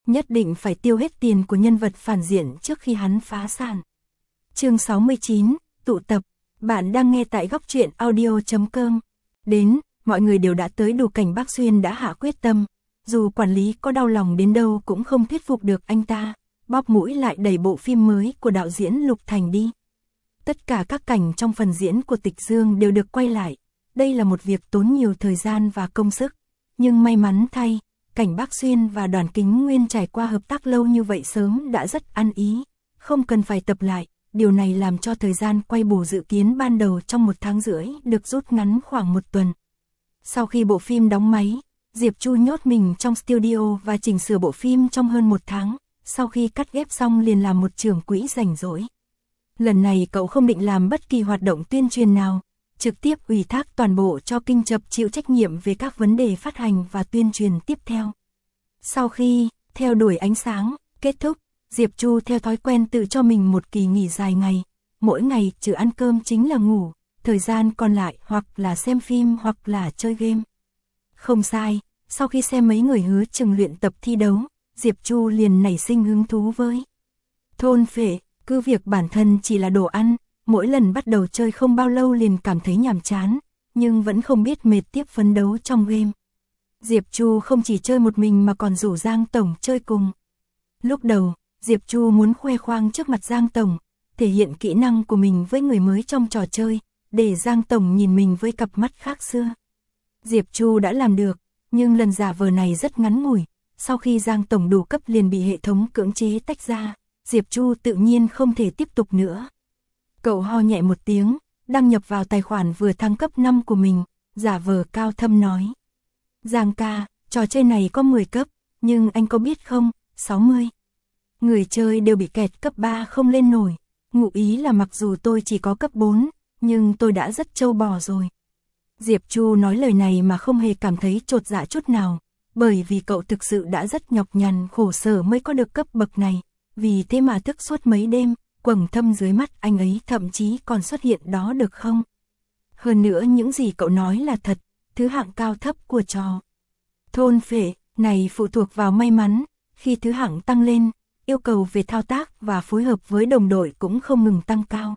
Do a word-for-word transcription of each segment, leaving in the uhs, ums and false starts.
nhất định phải tiêu hết tiền của nhân vật phản diện trước khi hắn phá sản. Chương sáu mươi chín, tụ tập. Bạn đang nghe tại góc truyện audio chấm com. Đến, mọi người đều đã tới đủ, Cảnh Bác Xuyên đã hạ quyết tâm, dù quản lý có đau lòng đến đâu cũng không thuyết phục được anh ta, bóp mũi lại đẩy bộ phim mới của đạo diễn Lục Thành đi. Tất cả các cảnh trong phần diễn của Tịch Dương đều được quay lại, đây là một việc tốn nhiều thời gian và công sức, nhưng may mắn thay, Cảnh Bác Xuyên và Đoàn Kính Nguyên trải qua hợp tác lâu như vậy sớm đã rất ăn ý, không cần phải tập lại, điều này làm cho thời gian quay bù dự kiến ban đầu trong một tháng rưỡi được rút ngắn khoảng một tuần. Sau khi bộ phim đóng máy, Diệp Chu nhốt mình trong studio và chỉnh sửa bộ phim trong hơn một tháng, sau khi cắt ghép xong liền làm một trưởng quỹ rảnh rỗi. Lần này cậu không định làm bất kỳ hoạt động tuyên truyền nào, trực tiếp ủy thác toàn bộ cho Kinh Chập chịu trách nhiệm về các vấn đề phát hành và tuyên truyền tiếp theo. Sau khi theo đuổi ánh sáng kết thúc, Diệp Chu theo thói quen tự cho mình một kỳ nghỉ dài ngày, mỗi ngày trừ ăn cơm chính là ngủ, thời gian còn lại hoặc là xem phim hoặc là chơi game. Không sai, sau khi xem mấy người Hứa Chừng luyện tập thi đấu, Diệp Chu liền nảy sinh hứng thú với thôn phệ, cứ việc bản thân chỉ là đồ ăn, mỗi lần bắt đầu chơi không bao lâu liền cảm thấy nhàm chán, nhưng vẫn không biết mệt tiếp phấn đấu trong game. Diệp Chu không chỉ chơi một mình mà còn rủ Giang Tổng chơi cùng. Lúc đầu, Diệp Chu muốn khoe khoang trước mặt Giang Tổng, thể hiện kỹ năng của mình với người mới trong trò chơi, để Giang Tổng nhìn mình với cặp mắt khác xưa. Diệp Chu đã làm được, nhưng lần giả vờ này rất ngắn ngủi, sau khi Giang Tổng đủ cấp liền bị hệ thống cưỡng chế tách ra, Diệp Chu tự nhiên không thể tiếp tục nữa. Cậu ho nhẹ một tiếng, đăng nhập vào tài khoản vừa thăng cấp năm của mình, giả vờ cao thâm nói. Giang ca, trò chơi này có mười cấp, nhưng anh có biết không, sáu mươi. Người chơi đều bị kẹt cấp ba không lên nổi, ngụ ý là mặc dù tôi chỉ có cấp bốn, nhưng tôi đã rất trâu bò rồi. Diệp Chu nói lời này mà không hề cảm thấy chột dạ chút nào, bởi vì cậu thực sự đã rất nhọc nhằn khổ sở mới có được cấp bậc này, vì thế mà thức suốt mấy đêm, quầng thâm dưới mắt anh ấy thậm chí còn xuất hiện đó được không? Hơn nữa những gì cậu nói là thật, thứ hạng cao thấp của trò thôn phệ này phụ thuộc vào may mắn, khi thứ hạng tăng lên, yêu cầu về thao tác và phối hợp với đồng đội cũng không ngừng tăng cao.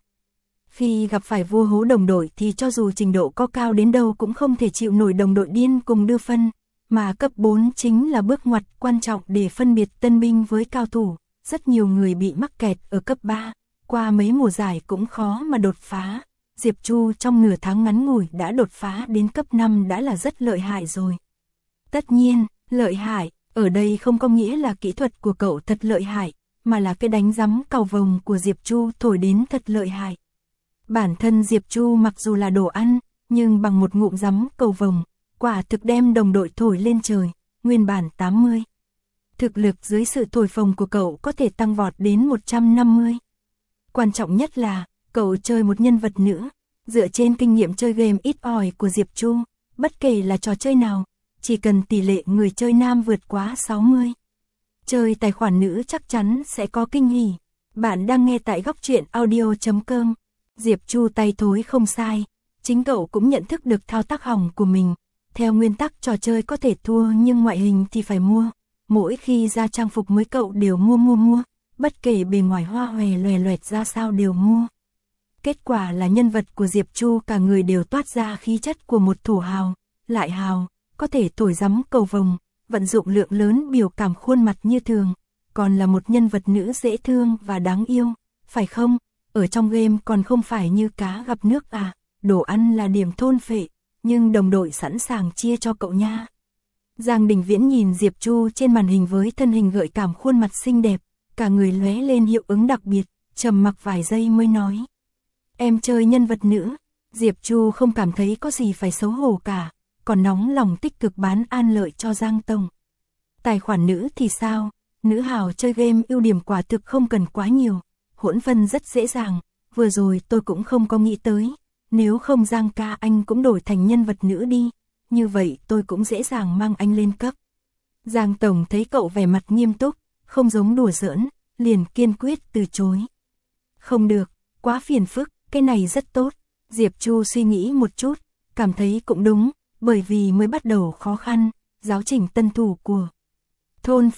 Khi gặp phải vua hố đồng đội thì cho dù trình độ có cao đến đâu cũng không thể chịu nổi đồng đội điên cùng đưa phân, mà cấp bốn chính là bước ngoặt quan trọng để phân biệt tân binh với cao thủ. Rất nhiều người bị mắc kẹt ở cấp ba, qua mấy mùa giải cũng khó mà đột phá. Diệp Chu trong nửa tháng ngắn ngủi đã đột phá đến cấp năm đã là rất lợi hại rồi. Tất nhiên, lợi hại, ở đây không có nghĩa là kỹ thuật của cậu thật lợi hại, mà là cái đánh giấm cầu vồng của Diệp Chu thổi đến thật lợi hại. Bản thân Diệp Chu mặc dù là đồ ăn, nhưng bằng một ngụm giấm cầu vồng, quả thực đem đồng đội thổi lên trời, nguyên bản tám mươi. Thực lực dưới sự thổi phồng của cậu có thể tăng vọt đến một trăm năm mươi. Quan trọng nhất là, cậu chơi một nhân vật nữ, dựa trên kinh nghiệm chơi game ít ỏi của Diệp Chu, bất kể là trò chơi nào, chỉ cần tỷ lệ người chơi nam vượt quá sáu mươi. Chơi tài khoản nữ chắc chắn sẽ có kinh hỉ. Bạn đang nghe tại góc truyện audio chấm com. Diệp Chu tay thối không sai, chính cậu cũng nhận thức được thao tác hỏng của mình. Theo nguyên tắc trò chơi có thể thua nhưng ngoại hình thì phải mua. Mỗi khi ra trang phục mới cậu đều mua mua mua, bất kể bề ngoài hoa hòe loè loẹt ra sao đều mua. Kết quả là nhân vật của Diệp Chu cả người đều toát ra khí chất của một thủ hào, lại hào, có thể thổi giấm cầu vồng, vận dụng lượng lớn biểu cảm khuôn mặt như thường, còn là một nhân vật nữ dễ thương và đáng yêu, phải không? Ở trong game còn không phải như cá gặp nước à, đồ ăn là điểm thôn phệ, nhưng đồng đội sẵn sàng chia cho cậu nha. Giang Đình Viễn nhìn Diệp Chu trên màn hình với thân hình gợi cảm khuôn mặt xinh đẹp, cả người lóe lên hiệu ứng đặc biệt, trầm mặc vài giây mới nói. Em chơi nhân vật nữ, Diệp Chu không cảm thấy có gì phải xấu hổ cả, còn nóng lòng tích cực bán an lợi cho Giang Tổng. Tài khoản nữ thì sao, nữ hào chơi game ưu điểm quả thực không cần quá nhiều, hỗn phân rất dễ dàng, vừa rồi tôi cũng không có nghĩ tới, nếu không Giang ca anh cũng đổi thành nhân vật nữ đi. Như vậy tôi cũng dễ dàng mang anh lên cấp. Giang Tổng thấy cậu vẻ mặt nghiêm túc, không giống đùa giỡn, liền kiên quyết từ chối. Không được, quá phiền phức, cái này rất tốt. Diệp Chu suy nghĩ một chút, cảm thấy cũng đúng, bởi vì mới bắt đầu khó khăn, giáo trình tân thủ của thôn phệ,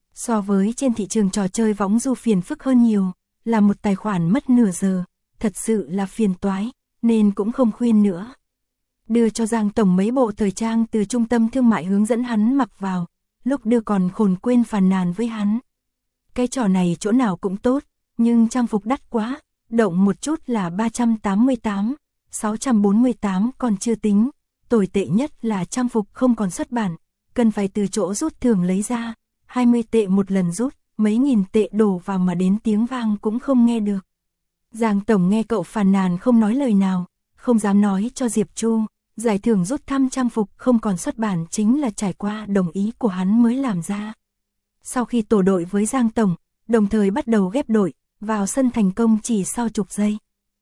So với trên thị trường trò chơi võng du phiền phức hơn nhiều, là một tài khoản mất nửa giờ, thật sự là phiền toái, nên cũng không khuyên nữa. Đưa cho Giang Tổng mấy bộ thời trang từ trung tâm thương mại hướng dẫn hắn mặc vào, lúc đưa còn khồn quên phàn nàn với hắn. Cái trò này chỗ nào cũng tốt, nhưng trang phục đắt quá, động một chút là ba trăm tám mươi tám, sáu trăm bốn mươi tám còn chưa tính, tồi tệ nhất là trang phục không còn xuất bản, cần phải từ chỗ rút thường lấy ra, hai mươi tệ một lần rút, mấy nghìn tệ đổ vào mà đến tiếng vang cũng không nghe được. Giang Tổng nghe cậu phàn nàn không nói lời nào, không dám nói cho Diệp Chu, giải thưởng rút thăm trang phục không còn xuất bản chính là trải qua đồng ý của hắn mới làm ra. Sau khi tổ đội với Giang Tổng, đồng thời bắt đầu ghép đội, vào sân thành công chỉ sau chục giây.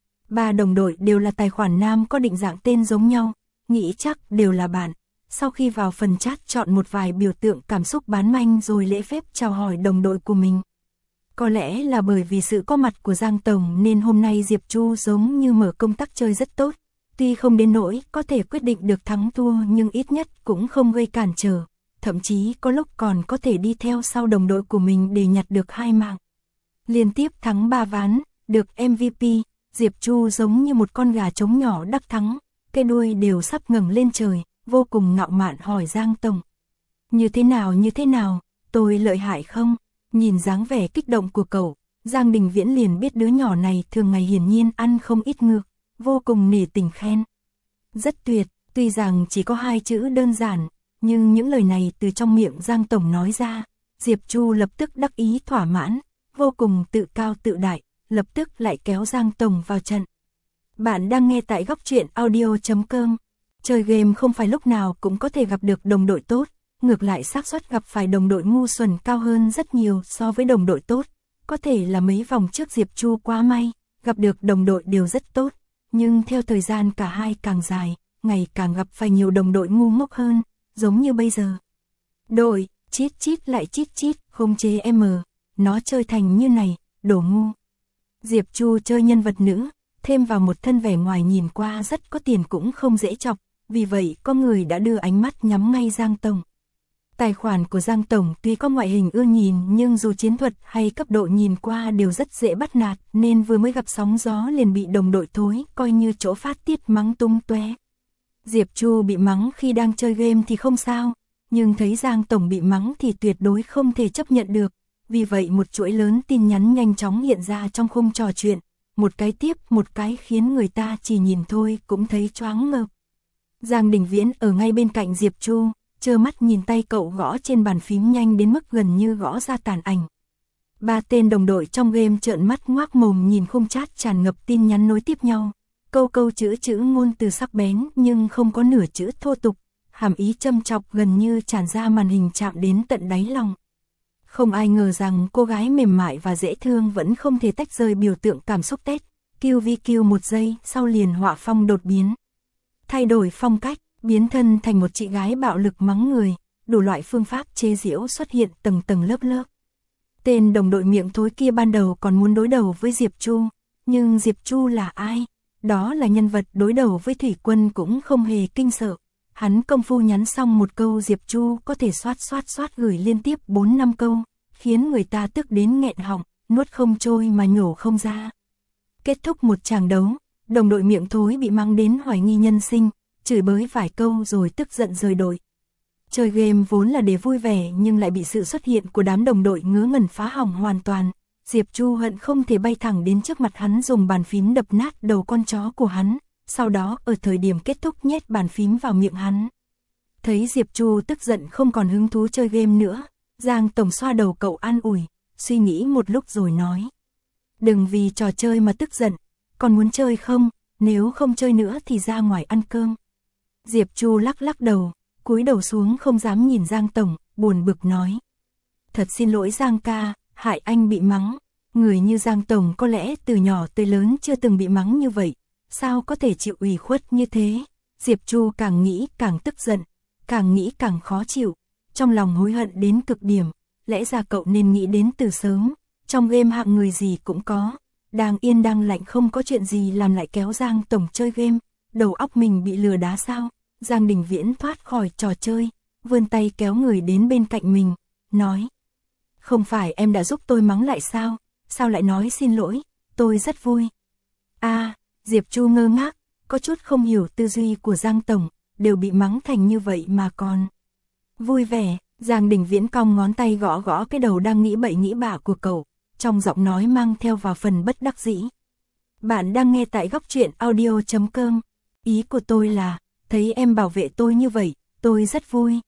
Ba đồng đội đều là tài khoản nam có định dạng tên giống nhau, nghĩ chắc đều là bạn. Sau khi vào phần chat chọn một vài biểu tượng cảm xúc bán manh rồi lễ phép chào hỏi đồng đội của mình. Có lẽ là bởi vì sự có mặt của Giang Tổng nên hôm nay Diệp Chu giống như mở công tắc chơi rất tốt. Tuy không đến nỗi có thể quyết định được thắng thua nhưng ít nhất cũng không gây cản trở. Thậm chí có lúc còn có thể đi theo sau đồng đội của mình để nhặt được hai mạng. Liên tiếp thắng ba ván, được em vê pê, Diệp Chu giống như một con gà trống nhỏ đắc thắng, cái đuôi đều sắp ngẩng lên trời, vô cùng ngạo mạn hỏi Giang Tổng. Như thế nào như thế nào, tôi lợi hại không? Nhìn dáng vẻ kích động của cậu, Giang Đình Viễn liền biết đứa nhỏ này thường ngày hiển nhiên ăn không ít ngược, vô cùng nể tình khen. Rất tuyệt, tuy rằng chỉ có hai chữ đơn giản, nhưng những lời này từ trong miệng Giang Tổng nói ra, Diệp Chu lập tức đắc ý thỏa mãn, vô cùng tự cao tự đại, lập tức lại kéo Giang Tổng vào trận. Bạn đang nghe tại góc truyện audio chấm com. Chơi game không phải lúc nào cũng có thể gặp được đồng đội tốt, ngược lại xác suất gặp phải đồng đội ngu xuẩn cao hơn rất nhiều so với đồng đội tốt. Có thể là mấy vòng trước Diệp Chu quá may, gặp được đồng đội đều rất tốt, nhưng theo thời gian cả hai càng dài, ngày càng gặp phải nhiều đồng đội ngu ngốc hơn, giống như bây giờ. Đội, chít chít lại chít chít, khống chế em, nó chơi thành như này, đồ ngu. Diệp Chu chơi nhân vật nữ, thêm vào một thân vẻ ngoài nhìn qua rất có tiền cũng không dễ chọc, vì vậy có người đã đưa ánh mắt nhắm ngay Giang Tổng. Tài khoản của Giang Tổng tuy có ngoại hình ưa nhìn nhưng dù chiến thuật hay cấp độ nhìn qua đều rất dễ bắt nạt nên vừa mới gặp sóng gió liền bị đồng đội thối coi như chỗ phát tiết mắng tung tóe. Diệp Chu bị mắng khi đang chơi game thì không sao, nhưng thấy Giang Tổng bị mắng thì tuyệt đối không thể chấp nhận được. Vì vậy một chuỗi lớn tin nhắn nhanh chóng hiện ra trong khung trò chuyện, một cái tiếp một cái khiến người ta chỉ nhìn thôi cũng thấy choáng ngợp. Giang Đình Viễn ở ngay bên cạnh Diệp Chu, trơ mắt nhìn tay cậu gõ trên bàn phím nhanh đến mức gần như gõ ra tàn ảnh. Ba tên đồng đội trong game trợn mắt ngoác mồm nhìn khung chat tràn ngập tin nhắn nối tiếp nhau, câu câu chữ chữ ngôn từ sắc bén nhưng không có nửa chữ thô tục, hàm ý châm chọc gần như tràn ra màn hình chạm đến tận đáy lòng. Không ai ngờ rằng cô gái mềm mại và dễ thương vẫn không thể tách rời biểu tượng cảm xúc Tết, kiu vi kiu một giây sau liền họa phong đột biến. Thay đổi phong cách, biến thân thành một chị gái bạo lực mắng người, đủ loại phương pháp chế giễu xuất hiện tầng tầng lớp lớp. Tên đồng đội miệng thối kia ban đầu còn muốn đối đầu với Diệp Chu, nhưng Diệp Chu là ai? Đó là nhân vật đối đầu với Thủy Quân cũng không hề kinh sợ. Hắn công phu nhắn xong một câu Diệp Chu có thể xoát xoát xoát gửi liên tiếp bốn năm câu, khiến người ta tức đến nghẹn họng, nuốt không trôi mà nhổ không ra. Kết thúc một tràng đấu, đồng đội miệng thối bị mang đến hoài nghi nhân sinh, chửi bới vài câu rồi tức giận rời đội. Chơi game vốn là để vui vẻ nhưng lại bị sự xuất hiện của đám đồng đội ngớ ngẩn phá hỏng hoàn toàn. Diệp Chu hận không thể bay thẳng đến trước mặt hắn dùng bàn phím đập nát đầu con chó của hắn, sau đó ở thời điểm kết thúc nhét bàn phím vào miệng hắn. Thấy Diệp Chu tức giận không còn hứng thú chơi game nữa, Giang Tổng xoa đầu cậu an ủi, suy nghĩ một lúc rồi nói. Đừng vì trò chơi mà tức giận, còn muốn chơi không, nếu không chơi nữa thì ra ngoài ăn cơm. Diệp Chu lắc lắc đầu, cúi đầu xuống không dám nhìn Giang Tổng, buồn bực nói. Thật xin lỗi Giang ca, hại anh bị mắng, người như Giang Tổng có lẽ từ nhỏ tới lớn chưa từng bị mắng như vậy, sao có thể chịu ủy khuất như thế. Diệp Chu càng nghĩ càng tức giận, càng nghĩ càng khó chịu, trong lòng hối hận đến cực điểm, lẽ ra cậu nên nghĩ đến từ sớm, trong game hạng người gì cũng có, đang yên đang lạnh không có chuyện gì làm lại kéo Giang Tổng chơi game, đầu óc mình bị lừa đá sao. Giang Đình Viễn thoát khỏi trò chơi, vươn tay kéo người đến bên cạnh mình, nói. Không phải em đã giúp tôi mắng lại sao? Sao lại nói xin lỗi? Tôi rất vui. À, Diệp Chu ngơ ngác, có chút không hiểu tư duy của Giang Tổng, đều bị mắng thành như vậy mà còn vui vẻ. Giang Đình Viễn cong ngón tay gõ gõ cái đầu đang nghĩ bậy nghĩ bạ của cậu, trong giọng nói mang theo vào phần bất đắc dĩ. Bạn đang nghe tại góc truyện audio chấm com. Ý của tôi là, thấy em bảo vệ tôi như vậy, tôi rất vui.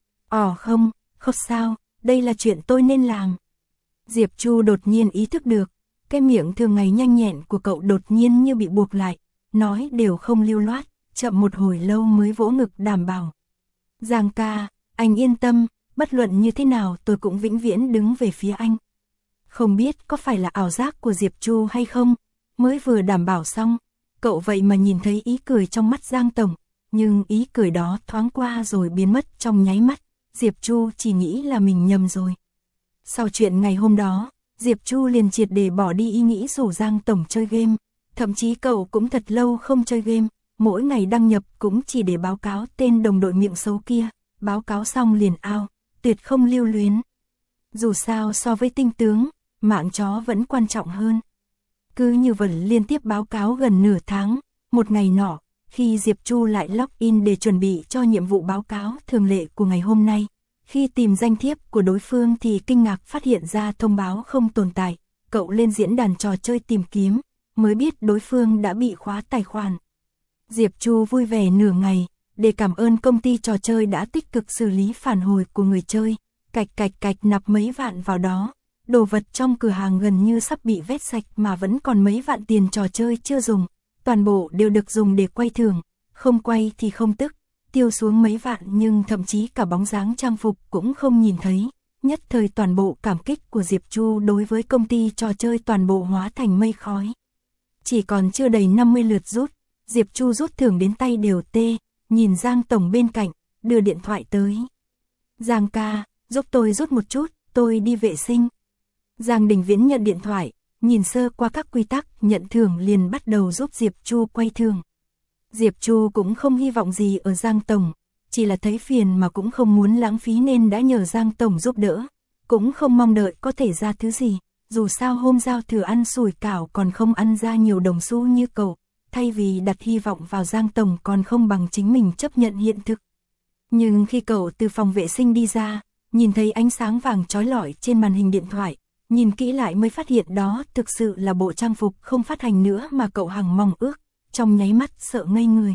Ồ không, không sao, đây là chuyện tôi nên làm. Diệp Chu đột nhiên ý thức được, cái miệng thường ngày nhanh nhẹn của cậu đột nhiên như bị buộc lại, nói đều không lưu loát, chậm một hồi lâu mới vỗ ngực đảm bảo. Giang ca, anh yên tâm, bất luận như thế nào tôi cũng vĩnh viễn đứng về phía anh. Không biết có phải là ảo giác của Diệp Chu hay không, mới vừa đảm bảo xong, cậu vậy mà nhìn thấy ý cười trong mắt Giang Tổng, nhưng ý cười đó thoáng qua rồi biến mất trong nháy mắt, Diệp Chu chỉ nghĩ là mình nhầm rồi. Sau chuyện ngày hôm đó, Diệp Chu liền triệt để bỏ đi ý nghĩ rủ Giang Tổng chơi game, thậm chí cậu cũng thật lâu không chơi game, mỗi ngày đăng nhập cũng chỉ để báo cáo tên đồng đội miệng xấu kia, báo cáo xong liền out, tuyệt không lưu luyến. Dù sao so với tinh tướng, mạng chó vẫn quan trọng hơn. Cứ như vậy liên tiếp báo cáo gần nửa tháng, một ngày nọ, khi Diệp Chu lại login để chuẩn bị cho nhiệm vụ báo cáo thường lệ của ngày hôm nay, khi tìm danh thiếp của đối phương thì kinh ngạc phát hiện ra thông báo không tồn tại, cậu lên diễn đàn trò chơi tìm kiếm, mới biết đối phương đã bị khóa tài khoản. Diệp Chu vui vẻ nửa ngày, để cảm ơn công ty trò chơi đã tích cực xử lý phản hồi của người chơi, cạch cạch cạch nạp mấy vạn vào đó. Đồ vật trong cửa hàng gần như sắp bị vét sạch mà vẫn còn mấy vạn tiền trò chơi chưa dùng, toàn bộ đều được dùng để quay thưởng, không quay thì không tức, tiêu xuống mấy vạn nhưng thậm chí cả bóng dáng trang phục cũng không nhìn thấy. Nhất thời toàn bộ cảm kích của Diệp Chu đối với công ty trò chơi toàn bộ hóa thành mây khói. Chỉ còn chưa đầy năm mươi lượt rút, Diệp Chu rút thưởng đến tay đều tê, nhìn Giang Tổng bên cạnh, đưa điện thoại tới. Giang ca, giúp tôi rút một chút, tôi đi vệ sinh. Giang Đình Viễn nhận điện thoại, nhìn sơ qua các quy tắc nhận thưởng liền bắt đầu giúp Diệp Chu quay thưởng. Diệp Chu cũng không hy vọng gì ở Giang Tổng, chỉ là thấy phiền mà cũng không muốn lãng phí nên đã nhờ Giang Tổng giúp đỡ, cũng không mong đợi có thể ra thứ gì, dù sao hôm giao thừa ăn sủi cảo còn không ăn ra nhiều đồng xu như cậu, thay vì đặt hy vọng vào Giang Tổng còn không bằng chính mình chấp nhận hiện thực. Nhưng khi cậu từ phòng vệ sinh đi ra, nhìn thấy ánh sáng vàng chói lọi trên màn hình điện thoại, nhìn kỹ lại mới phát hiện đó thực sự là bộ trang phục không phát hành nữa mà cậu hằng mong ước, trong nháy mắt sợ ngây người.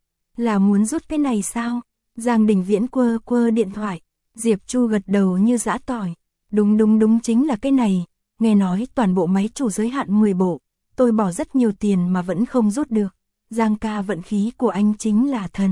Là muốn rút cái này sao? Giang Đình Viễn quơ quơ điện thoại, Diệp Chu gật đầu như giã tỏi. Đúng đúng đúng chính là cái này, nghe nói toàn bộ máy chủ giới hạn mười bộ, tôi bỏ rất nhiều tiền mà vẫn không rút được. Giang ca vận khí của anh chính là thần.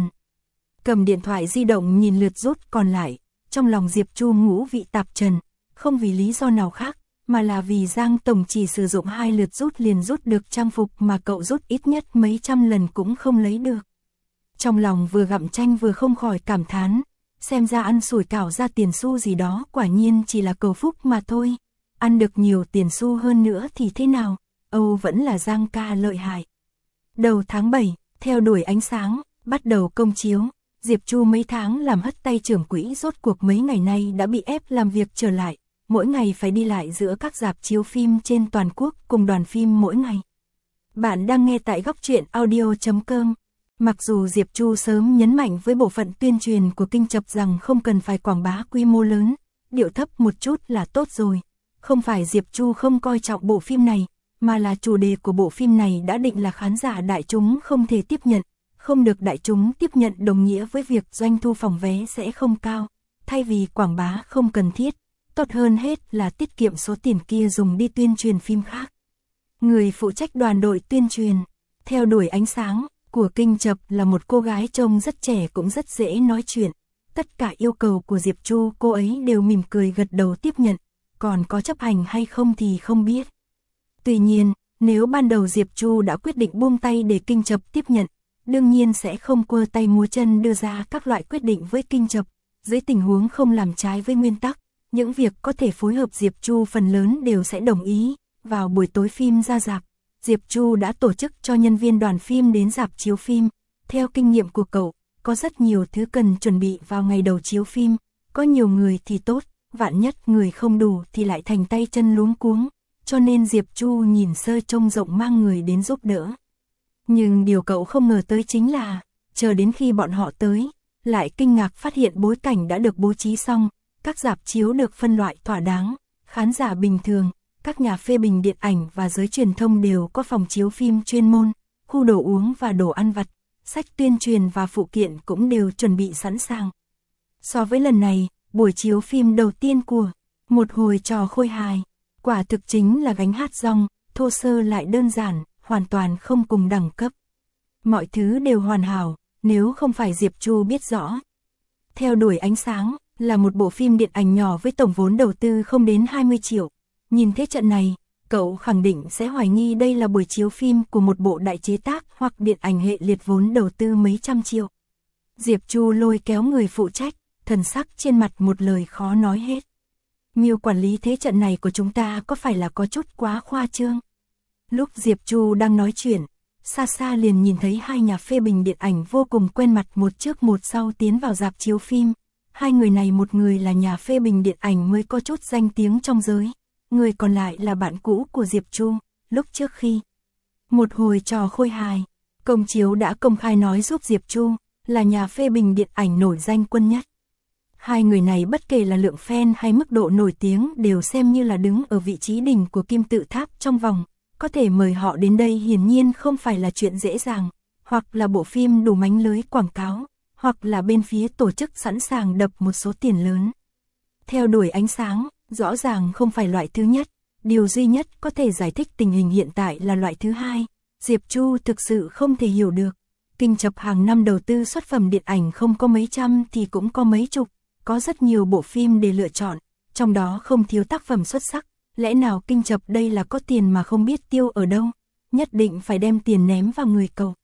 Cầm điện thoại di động nhìn lượt rút còn lại, trong lòng Diệp Chu ngũ vị tạp trần, không vì lý do nào khác, mà là vì Giang Tổng chỉ sử dụng hai lượt rút liền rút được trang phục mà cậu rút ít nhất mấy trăm lần cũng không lấy được. Trong lòng vừa gặm chanh vừa không khỏi cảm thán, xem ra ăn sủi cảo ra tiền xu gì đó quả nhiên chỉ là cầu phúc mà thôi. Ăn được nhiều tiền xu hơn nữa thì thế nào, Âu vẫn là Giang ca lợi hại. Đầu tháng bảy, theo đuổi ánh sáng, bắt đầu công chiếu, Diệp Chu mấy tháng làm hất tay trưởng quỹ rốt cuộc mấy ngày nay đã bị ép làm việc trở lại, mỗi ngày phải đi lại giữa các rạp chiếu phim trên toàn quốc cùng đoàn phim mỗi ngày. Bạn đang nghe tại góc truyện audio chấm com. Mặc dù Diệp Chu sớm nhấn mạnh với bộ phận tuyên truyền của Kinh Chập rằng không cần phải quảng bá quy mô lớn, điệu thấp một chút là tốt rồi. Không phải Diệp Chu không coi trọng bộ phim này, mà là chủ đề của bộ phim này đã định là khán giả đại chúng không thể tiếp nhận, không được đại chúng tiếp nhận đồng nghĩa với việc doanh thu phòng vé sẽ không cao. Thay vì quảng bá không cần thiết, tốt hơn hết là tiết kiệm số tiền kia dùng đi tuyên truyền phim khác. Người phụ trách đoàn đội tuyên truyền, theo đuổi ánh sáng của Kinh Chập là một cô gái trông rất trẻ cũng rất dễ nói chuyện. Tất cả yêu cầu của Diệp Chu cô ấy đều mỉm cười gật đầu tiếp nhận, còn có chấp hành hay không thì không biết. Tuy nhiên, nếu ban đầu Diệp Chu đã quyết định buông tay để Kinh Chập tiếp nhận, đương nhiên sẽ không quơ tay múa chân đưa ra các loại quyết định với Kinh Chập. Dưới tình huống không làm trái với nguyên tắc, những việc có thể phối hợp Diệp Chu phần lớn đều sẽ đồng ý. Vào buổi tối phim ra rạp, Diệp Chu đã tổ chức cho nhân viên đoàn phim đến rạp chiếu phim. Theo kinh nghiệm của cậu, có rất nhiều thứ cần chuẩn bị vào ngày đầu chiếu phim. Có nhiều người thì tốt, vạn nhất người không đủ thì lại thành tay chân luống cuống, cho nên Diệp Chu nhìn sơ trông rộng mang người đến giúp đỡ. Nhưng điều cậu không ngờ tới chính là, chờ đến khi bọn họ tới, lại kinh ngạc phát hiện bối cảnh đã được bố trí xong, các rạp chiếu được phân loại thỏa đáng, khán giả bình thường, các nhà phê bình điện ảnh và giới truyền thông đều có phòng chiếu phim chuyên môn, khu đồ uống và đồ ăn vặt, sách tuyên truyền và phụ kiện cũng đều chuẩn bị sẵn sàng. So với lần này, buổi chiếu phim đầu tiên của một hồi trò khôi hài, quả thực chính là gánh hát rong, thô sơ lại đơn giản, hoàn toàn không cùng đẳng cấp. Mọi thứ đều hoàn hảo, nếu không phải Diệp Chu biết rõ. Theo đuổi ánh sáng, là một bộ phim điện ảnh nhỏ với tổng vốn đầu tư không đến hai mươi triệu. Nhìn thế trận này, cậu khẳng định sẽ hoài nghi đây là buổi chiếu phim của một bộ đại chế tác hoặc điện ảnh hệ liệt vốn đầu tư mấy trăm triệu. Diệp Chu lôi kéo người phụ trách, thần sắc trên mặt một lời khó nói hết. Miêu quản lý, thế trận này của chúng ta có phải là có chút quá khoa trương? Lúc Diệp Chu đang nói chuyện, xa xa liền nhìn thấy hai nhà phê bình điện ảnh vô cùng quen mặt một trước một sau tiến vào rạp chiếu phim. Hai người này, một người là nhà phê bình điện ảnh mới có chút danh tiếng trong giới, người còn lại là bạn cũ của Diệp Chu. Lúc trước khi một hồi trò khôi hài, công chiếu đã công khai nói giúp Diệp Chu, là nhà phê bình điện ảnh nổi danh quân nhất. Hai người này bất kể là lượng fan hay mức độ nổi tiếng đều xem như là đứng ở vị trí đỉnh của kim tự tháp trong vòng. Có thể mời họ đến đây hiển nhiên không phải là chuyện dễ dàng, hoặc là bộ phim đủ mánh lưới quảng cáo, hoặc là bên phía tổ chức sẵn sàng đập một số tiền lớn. Theo đuổi ánh sáng, rõ ràng không phải loại thứ nhất, điều duy nhất có thể giải thích tình hình hiện tại là loại thứ hai. Diệp Chu thực sự không thể hiểu được. Kinh Chập hàng năm đầu tư xuất phẩm điện ảnh không có mấy trăm thì cũng có mấy chục, có rất nhiều bộ phim để lựa chọn, trong đó không thiếu tác phẩm xuất sắc. Lẽ nào Kinh Chập đây là có tiền mà không biết tiêu ở đâu, nhất định phải đem tiền ném vào người cậu?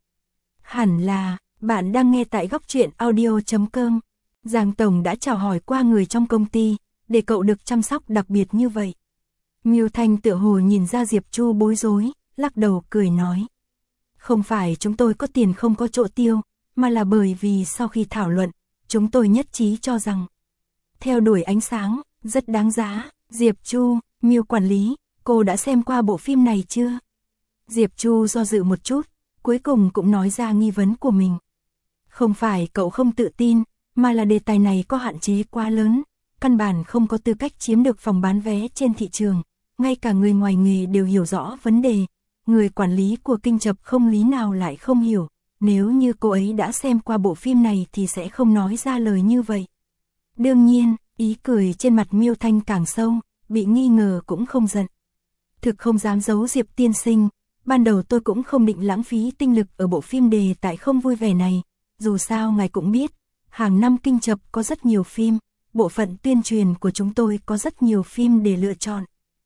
Hẳn là, bạn đang nghe tại góc truyện audio chấm com. Giang Tổng đã chào hỏi qua người trong công ty, để cậu được chăm sóc đặc biệt như vậy. Miêu Thanh tựa hồ nhìn ra Diệp Chu bối rối, lắc đầu cười nói. Không phải chúng tôi có tiền không có chỗ tiêu, mà là bởi vì sau khi thảo luận, chúng tôi nhất trí cho rằng theo đuổi ánh sáng, rất đáng giá. Diệp Chu, Miêu quản lý, cô đã xem qua bộ phim này chưa? Diệp Chu do dự một chút, cuối cùng cũng nói ra nghi vấn của mình. Không phải cậu không tự tin, mà là đề tài này có hạn chế quá lớn, căn bản không có tư cách chiếm được phòng bán vé trên thị trường, ngay cả người ngoài nghề đều hiểu rõ vấn đề, người quản lý của Kinh Chập không lý nào lại không hiểu, nếu như cô ấy đã xem qua bộ phim này thì sẽ không nói ra lời như vậy. Đương nhiên, ý cười trên mặt Miêu Thanh càng sâu, bị nghi ngờ cũng không giận. Thực không dám giấu Diệp tiên sinh, ban đầu tôi cũng không định lãng phí tinh lực ở bộ phim đề tại không vui vẻ này, dù sao ngài cũng biết, hàng năm Kinh Chập có rất nhiều phim, bộ phận tuyên truyền của chúng tôi có rất nhiều phim để lựa chọn.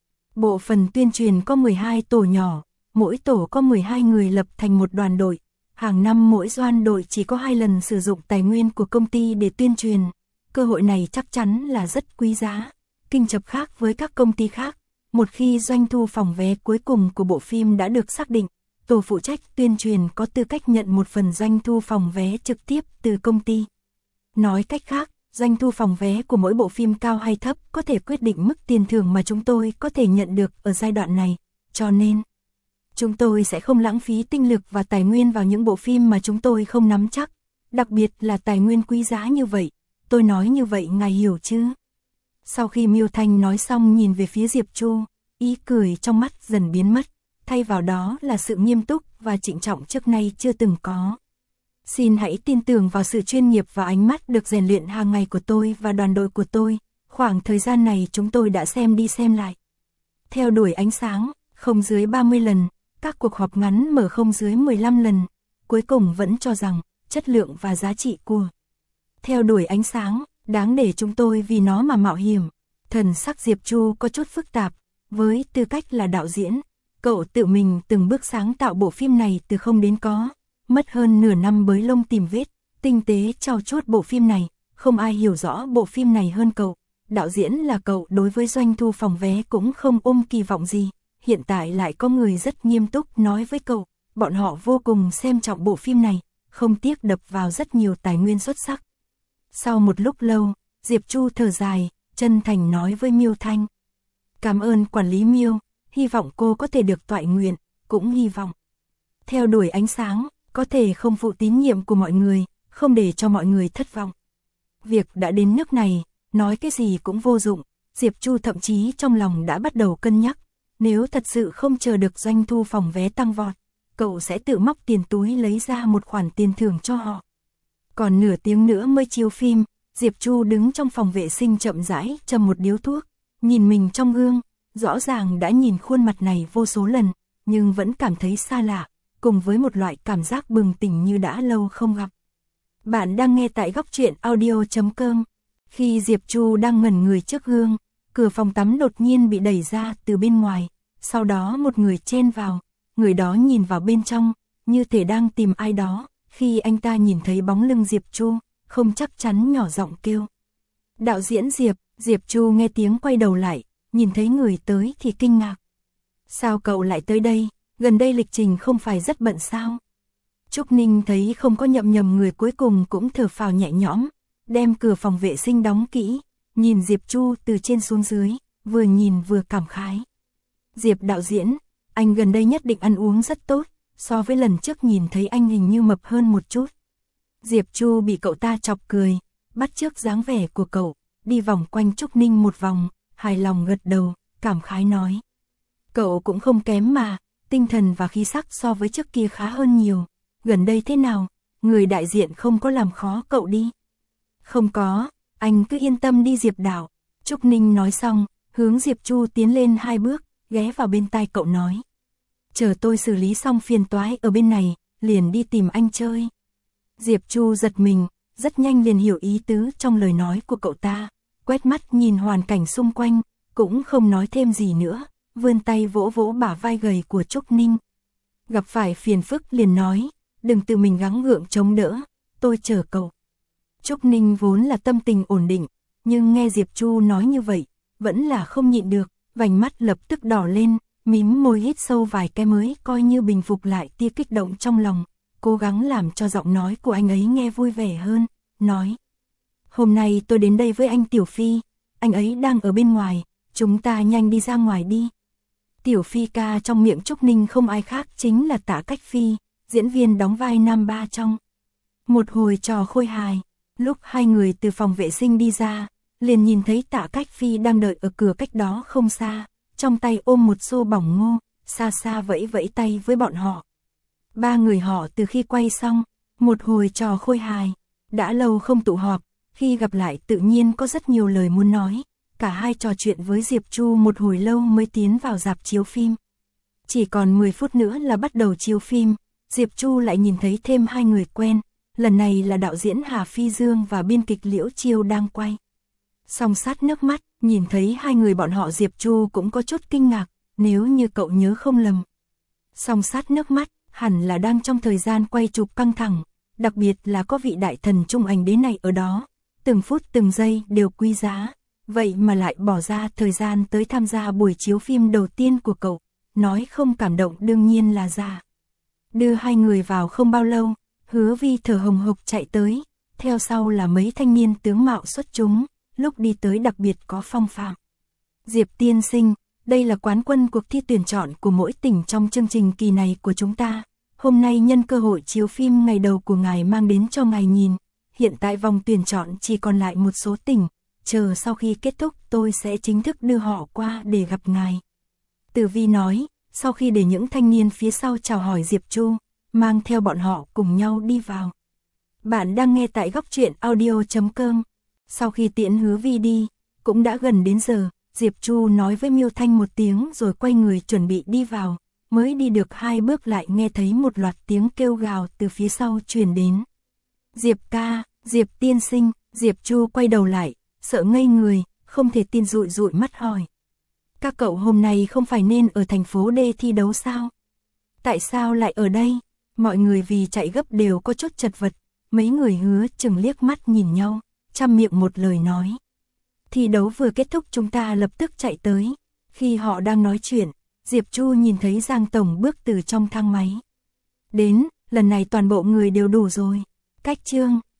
Bộ phận tuyên truyền có mười hai tổ nhỏ, mỗi tổ có mười hai người lập thành một đoàn đội, hàng năm mỗi doan đội chỉ có hai lần sử dụng tài nguyên của công ty để tuyên truyền, cơ hội này chắc chắn là rất quý giá. Kinh Chập khác với các công ty khác, một khi doanh thu phòng vé cuối cùng của bộ phim đã được xác định, tổ phụ trách tuyên truyền có tư cách nhận một phần doanh thu phòng vé trực tiếp từ công ty. Nói cách khác, doanh thu phòng vé của mỗi bộ phim cao hay thấp có thể quyết định mức tiền thưởng mà chúng tôi có thể nhận được ở giai đoạn này, cho nên chúng tôi sẽ không lãng phí tinh lực và tài nguyên vào những bộ phim mà chúng tôi không nắm chắc, đặc biệt là tài nguyên quý giá như vậy. Tôi nói như vậy ngài hiểu chứ? Sau khi Miêu Thanh nói xong nhìn về phía Diệp Chu, ý cười trong mắt dần biến mất, thay vào đó là sự nghiêm túc và trịnh trọng trước nay chưa từng có. Xin hãy tin tưởng vào sự chuyên nghiệp và ánh mắt được rèn luyện hàng ngày của tôi và đoàn đội của tôi, khoảng thời gian này chúng tôi đã xem đi xem lại. Theo đuổi ánh sáng, không dưới ba mươi lần, các cuộc họp ngắn mở không dưới mười lăm lần, cuối cùng vẫn cho rằng, chất lượng và giá trị của theo đuổi ánh sáng, đáng để chúng tôi vì nó mà mạo hiểm. Thần sắc Diệp Chu có chút phức tạp, với tư cách là đạo diễn, cậu tự mình từng bước sáng tạo bộ phim này từ không đến có, mất hơn nửa năm bới lông tìm vết, tinh tế trau chuốt bộ phim này, không ai hiểu rõ bộ phim này hơn cậu. Đạo diễn là cậu, đối với doanh thu phòng vé cũng không ôm kỳ vọng gì, hiện tại lại có người rất nghiêm túc nói với cậu, bọn họ vô cùng xem trọng bộ phim này, không tiếc đập vào rất nhiều tài nguyên xuất sắc. Sau một lúc lâu, Diệp Chu thở dài, chân thành nói với Miêu Thanh. Cảm ơn quản lý Miêu, hy vọng cô có thể được toại nguyện, cũng hy vọng theo đuổi ánh sáng, có thể không phụ tín nhiệm của mọi người, không để cho mọi người thất vọng. Việc đã đến nước này, nói cái gì cũng vô dụng, Diệp Chu thậm chí trong lòng đã bắt đầu cân nhắc, nếu thật sự không chờ được doanh thu phòng vé tăng vọt, cậu sẽ tự móc tiền túi lấy ra một khoản tiền thưởng cho họ. Còn nửa tiếng nữa mới chiếu phim, Diệp Chu đứng trong phòng vệ sinh chậm rãi châm một điếu thuốc, nhìn mình trong gương, rõ ràng đã nhìn khuôn mặt này vô số lần, nhưng vẫn cảm thấy xa lạ, cùng với một loại cảm giác bừng tỉnh như đã lâu không gặp. Bạn đang nghe tại góc truyện audio chấm com. Khi Diệp Chu đang ngẩn người trước gương, cửa phòng tắm đột nhiên bị đẩy ra từ bên ngoài, sau đó một người chen vào, người đó nhìn vào bên trong, như thể đang tìm ai đó, khi anh ta nhìn thấy bóng lưng Diệp Chu, không chắc chắn nhỏ giọng kêu. Đạo diễn Diệp, Diệp Chu nghe tiếng quay đầu lại, nhìn thấy người tới thì kinh ngạc. Sao cậu lại tới đây, gần đây lịch trình không phải rất bận sao? Trúc Ninh thấy không có nhậm nhầm người cuối cùng cũng thở phào nhẹ nhõm, đem cửa phòng vệ sinh đóng kỹ, nhìn Diệp Chu từ trên xuống dưới, vừa nhìn vừa cảm khái. Diệp đạo diễn, anh gần đây nhất định ăn uống rất tốt, so với lần trước nhìn thấy anh hình như mập hơn một chút. Diệp Chu bị cậu ta chọc cười, bắt chước dáng vẻ của cậu, đi vòng quanh Trúc Ninh một vòng, hài lòng gật đầu, cảm khái nói. Cậu cũng không kém mà, tinh thần và khí sắc so với trước kia khá hơn nhiều. Gần đây thế nào, người đại diện không có làm khó cậu đi. Không có, anh cứ yên tâm đi Diệp đạo. Trúc Ninh nói xong, hướng Diệp Chu tiến lên hai bước, ghé vào bên tai cậu nói. Chờ tôi xử lý xong phiền toái ở bên này, liền đi tìm anh chơi. Diệp Chu giật mình, rất nhanh liền hiểu ý tứ trong lời nói của cậu ta, quét mắt nhìn hoàn cảnh xung quanh, cũng không nói thêm gì nữa, vươn tay vỗ vỗ bả vai gầy của Trúc Ninh. Gặp phải phiền phức liền nói, đừng tự mình gắng gượng chống đỡ, tôi chờ cậu. Trúc Ninh vốn là tâm tình ổn định, nhưng nghe Diệp Chu nói như vậy, vẫn là không nhịn được, vành mắt lập tức đỏ lên, mím môi hít sâu vài cái mới coi như bình phục lại tia kích động trong lòng, cố gắng làm cho giọng nói của anh ấy nghe vui vẻ hơn, nói. Hôm nay tôi đến đây với anh Tiểu Phi, anh ấy đang ở bên ngoài, chúng ta nhanh đi ra ngoài đi. Tiểu Phi ca trong miệng Trúc Ninh không ai khác chính là Tạ Cách Phi, diễn viên đóng vai nam ba trong một hồi trò khôi hài. Lúc hai người từ phòng vệ sinh đi ra, liền nhìn thấy Tạ Cách Phi đang đợi ở cửa cách đó không xa, trong tay ôm một xô bỏng ngô, xa xa vẫy vẫy tay với bọn họ. Ba người họ từ khi quay xong, một hồi trò khôi hài, đã lâu không tụ họp, khi gặp lại tự nhiên có rất nhiều lời muốn nói, cả hai trò chuyện với Diệp Chu một hồi lâu mới tiến vào rạp chiếu phim. Chỉ còn mười phút nữa là bắt đầu chiếu phim, Diệp Chu lại nhìn thấy thêm hai người quen, lần này là đạo diễn Hà Phi Dương và biên kịch Liễu Chiêu đang quay. Song sát nước mắt, nhìn thấy hai người bọn họ Diệp Chu cũng có chút kinh ngạc, nếu như cậu nhớ không lầm. Song sát nước mắt, hẳn là đang trong thời gian quay chụp căng thẳng, đặc biệt là có vị đại thần Trung Ảnh Đế này ở đó, từng phút từng giây đều quý giá, vậy mà lại bỏ ra thời gian tới tham gia buổi chiếu phim đầu tiên của cậu, nói không cảm động đương nhiên là giả. Đưa hai người vào không bao lâu, Hứa Vi thở hồng hộc chạy tới, theo sau là mấy thanh niên tướng mạo xuất chúng, lúc đi tới đặc biệt có phong phạm. Diệp tiên sinh, đây là quán quân cuộc thi tuyển chọn của mỗi tỉnh trong chương trình kỳ này của chúng ta. Hôm nay nhân cơ hội chiếu phim ngày đầu của ngài mang đến cho ngài nhìn. Hiện tại vòng tuyển chọn chỉ còn lại một số tỉnh, chờ sau khi kết thúc tôi sẽ chính thức đưa họ qua để gặp ngài. Tử Vi nói, sau khi để những thanh niên phía sau chào hỏi Diệp Chu, mang theo bọn họ cùng nhau đi vào. Bạn đang nghe tại góc truyện audio chấm com. Sau khi tiễn Hứa Vi đi, cũng đã gần đến giờ, Diệp Chu nói với Miêu Thanh một tiếng rồi quay người chuẩn bị đi vào, mới đi được hai bước lại nghe thấy một loạt tiếng kêu gào từ phía sau truyền đến. Diệp ca, Diệp tiên sinh, Diệp Chu quay đầu lại, sợ ngây người, không thể tin dụi dụi mắt hỏi. Các cậu hôm nay không phải nên ở thành phố D thi đấu sao? Tại sao lại ở đây? Mọi người vì chạy gấp đều có chút chật vật, mấy người Hứa chừng liếc mắt nhìn nhau, trăm miệng một lời nói. Thi đấu vừa kết thúc chúng ta lập tức chạy tới. Khi họ đang nói chuyện, Diệp Chu nhìn thấy Giang Tổng bước từ trong thang máy đến, lần này toàn bộ người đều đủ rồi. Cách chương